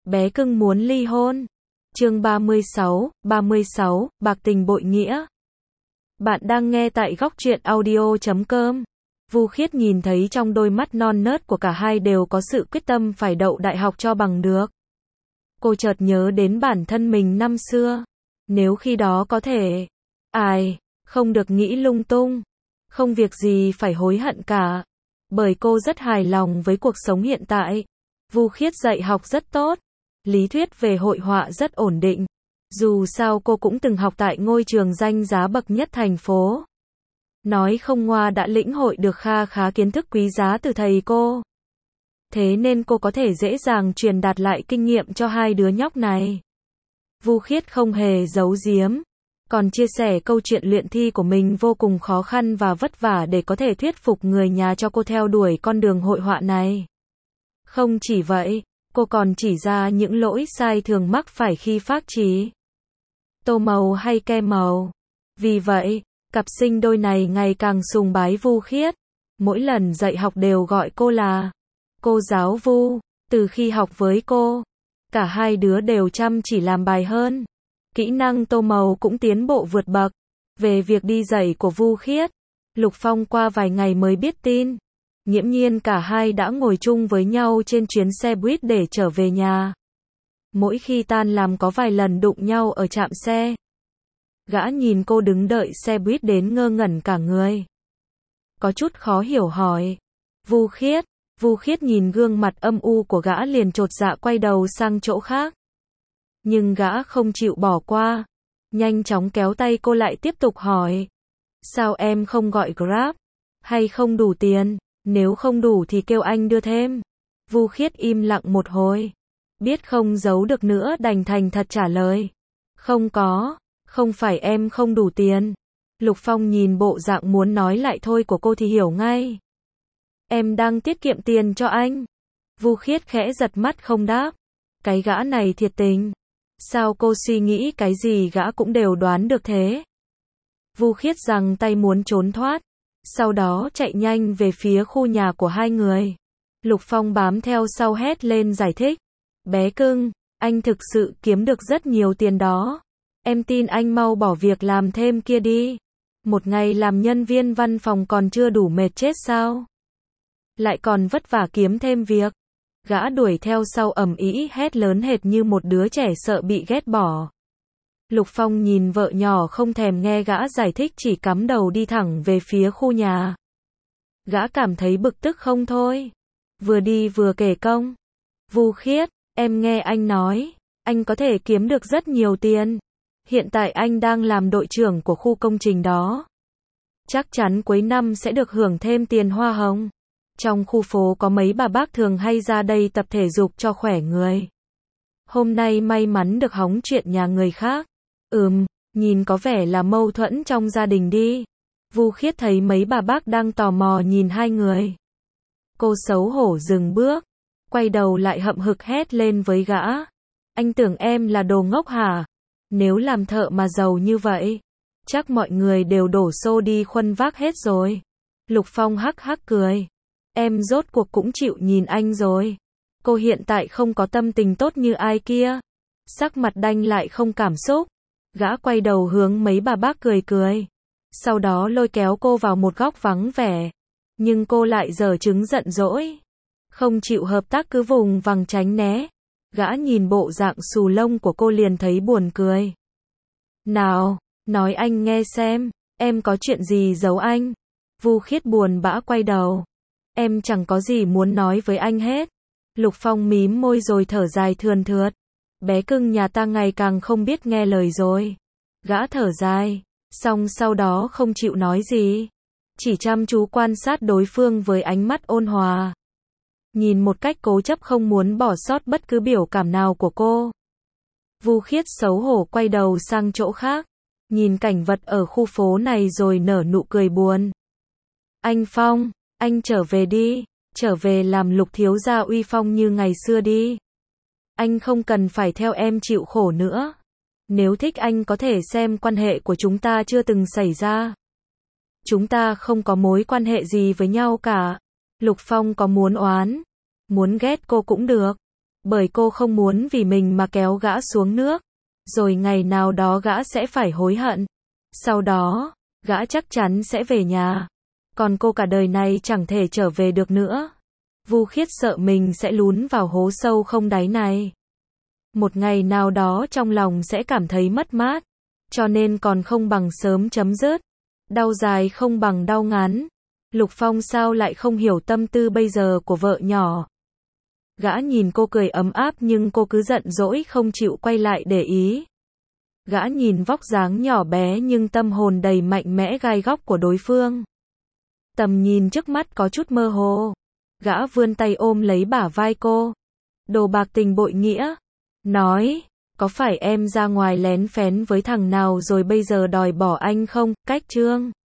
bé cưng muốn ly hôn. Chương 36, bạc tình bội nghĩa. Bạn đang nghe tại góc truyện audio.com. Vu Khiết nhìn thấy trong đôi mắt non nớt của cả hai đều có sự quyết tâm phải đậu đại học cho bằng được. Cô chợt nhớ đến bản thân mình năm xưa. Nếu khi đó có thể, không được nghĩ lung tung, không việc gì phải hối hận cả. Bởi cô rất hài lòng với cuộc sống hiện tại. Vu Khiết dạy học rất tốt, lý thuyết về hội họa rất ổn định. Dù sao cô cũng từng học tại ngôi trường danh giá bậc nhất thành phố. Nói không ngoa đã lĩnh hội được kha khá kiến thức quý giá từ thầy cô. Thế nên cô có thể dễ dàng truyền đạt lại kinh nghiệm cho hai đứa nhóc này. Vu Khiết không hề giấu giếm, còn chia sẻ câu chuyện luyện thi của mình vô cùng khó khăn và vất vả để có thể thuyết phục người nhà cho cô theo đuổi con đường hội họa này. Không chỉ vậy, cô còn chỉ ra những lỗi sai thường mắc phải khi phác trí tô màu hay ke màu. Vì vậy, cặp sinh đôi này ngày càng sùng bái Vu Khiết. Mỗi lần dạy học đều gọi cô là cô giáo Vu. Từ khi học với cô, cả hai đứa đều chăm chỉ làm bài hơn. Kỹ năng tô màu cũng tiến bộ vượt bậc. Về việc đi dạy của Vu Khiết, Lục Phong qua vài ngày mới biết tin. Nghiễm nhiên cả hai đã ngồi chung với nhau trên chuyến xe buýt để trở về nhà. Mỗi khi tan làm có vài lần đụng nhau ở trạm xe. Gã nhìn cô đứng đợi xe buýt đến ngơ ngẩn cả người. Có chút khó hiểu hỏi. Vu Khiết. Vu Khiết nhìn gương mặt âm u của gã liền chột dạ quay đầu sang chỗ khác. Nhưng gã không chịu bỏ qua. Nhanh chóng kéo tay cô lại tiếp tục hỏi. Sao em không gọi Grab? Hay không đủ tiền? Nếu không đủ thì kêu anh đưa thêm. Vu Khiết im lặng một hồi. Biết không giấu được nữa đành thành thật trả lời. Không có, không phải em không đủ tiền. Lục Phong nhìn bộ dạng muốn nói lại thôi của cô thì hiểu ngay. Em đang tiết kiệm tiền cho anh. Vu Khiết khẽ giật mắt không đáp. Cái gã này thiệt tình. Sao cô suy nghĩ cái gì gã cũng đều đoán được thế? Vu Khiết giằng tay muốn trốn thoát. Sau đó chạy nhanh về phía khu nhà của hai người. Lục Phong bám theo sau hét lên giải thích. Bé cưng, anh thực sự kiếm được rất nhiều tiền đó. Em tin anh mau bỏ việc làm thêm kia đi. Một ngày làm nhân viên văn phòng còn chưa đủ mệt chết sao? Lại còn vất vả kiếm thêm việc. Gã đuổi theo sau ầm ĩ hét lớn hệt như một đứa trẻ sợ bị ghét bỏ. Lục Phong nhìn vợ nhỏ không thèm nghe gã giải thích chỉ cắm đầu đi thẳng về phía khu nhà. Gã cảm thấy bực tức không thôi. Vừa đi vừa kể công. Vu Khiết, em nghe anh nói, anh có thể kiếm được rất nhiều tiền. Hiện tại anh đang làm đội trưởng của khu công trình đó. Chắc chắn cuối năm sẽ được hưởng thêm tiền hoa hồng. Trong khu phố có mấy bà bác thường hay ra đây tập thể dục cho khỏe người. Hôm nay may mắn được hóng chuyện nhà người khác. Nhìn có vẻ là mâu thuẫn trong gia đình đi. Vu Khiết thấy mấy bà bác đang tò mò nhìn hai người. Cô xấu hổ dừng bước, quay đầu lại hậm hực hét lên với gã. Anh tưởng em là đồ ngốc hả? Nếu làm thợ mà giàu như vậy, chắc mọi người đều đổ xô đi khuân vác hết rồi. Lục Phong hắc hắc cười. Em rốt cuộc cũng chịu nhìn anh rồi. Cô hiện tại không có tâm tình tốt như ai kia. Sắc mặt đanh lại không cảm xúc. Gã quay đầu hướng mấy bà bác cười cười. Sau đó lôi kéo cô vào một góc vắng vẻ. Nhưng cô lại giở trứng giận dỗi. Không chịu hợp tác cứ vùng vằng tránh né. Gã nhìn bộ dạng xù lông của cô liền thấy buồn cười. Nào, nói anh nghe xem, em có chuyện gì giấu anh? Vu Khiết buồn bã quay đầu. Em chẳng có gì muốn nói với anh hết. Lục Phong mím môi rồi thở dài thườn thượt. Bé cưng nhà ta ngày càng không biết nghe lời rồi. Gã thở dài, xong sau đó không chịu nói gì. Chỉ chăm chú quan sát đối phương với ánh mắt ôn hòa. Nhìn một cách cố chấp không muốn bỏ sót bất cứ biểu cảm nào của cô. Vu Khiết xấu hổ quay đầu sang chỗ khác. Nhìn cảnh vật ở khu phố này rồi nở nụ cười buồn. Anh Phong, anh trở về đi. Trở về làm Lục thiếu gia uy phong như ngày xưa đi. Anh không cần phải theo em chịu khổ nữa. Nếu thích anh có thể xem quan hệ của chúng ta chưa từng xảy ra. Chúng ta không có mối quan hệ gì với nhau cả. Lục Phong có muốn oán, muốn ghét cô cũng được. Bởi cô không muốn vì mình mà kéo gã xuống nước. Rồi ngày nào đó gã sẽ phải hối hận. Sau đó, gã chắc chắn sẽ về nhà. Còn cô cả đời này chẳng thể trở về được nữa. Vu Khiết sợ mình sẽ lún vào hố sâu không đáy này. Một ngày nào đó trong lòng sẽ cảm thấy mất mát. Cho nên còn không bằng sớm chấm dứt. Đau dài không bằng đau ngắn. Lục Phong sao lại không hiểu tâm tư bây giờ của vợ nhỏ. Gã nhìn cô cười ấm áp nhưng cô cứ giận dỗi không chịu quay lại để ý. Gã nhìn vóc dáng nhỏ bé nhưng tâm hồn đầy mạnh mẽ gai góc của đối phương. Tầm nhìn trước mắt có chút mơ hồ. Gã vươn tay ôm lấy bả vai cô. Đồ bạc tình bội nghĩa. Nói, có phải em ra ngoài lén phén với thằng nào rồi bây giờ đòi bỏ anh không? Cách Trương.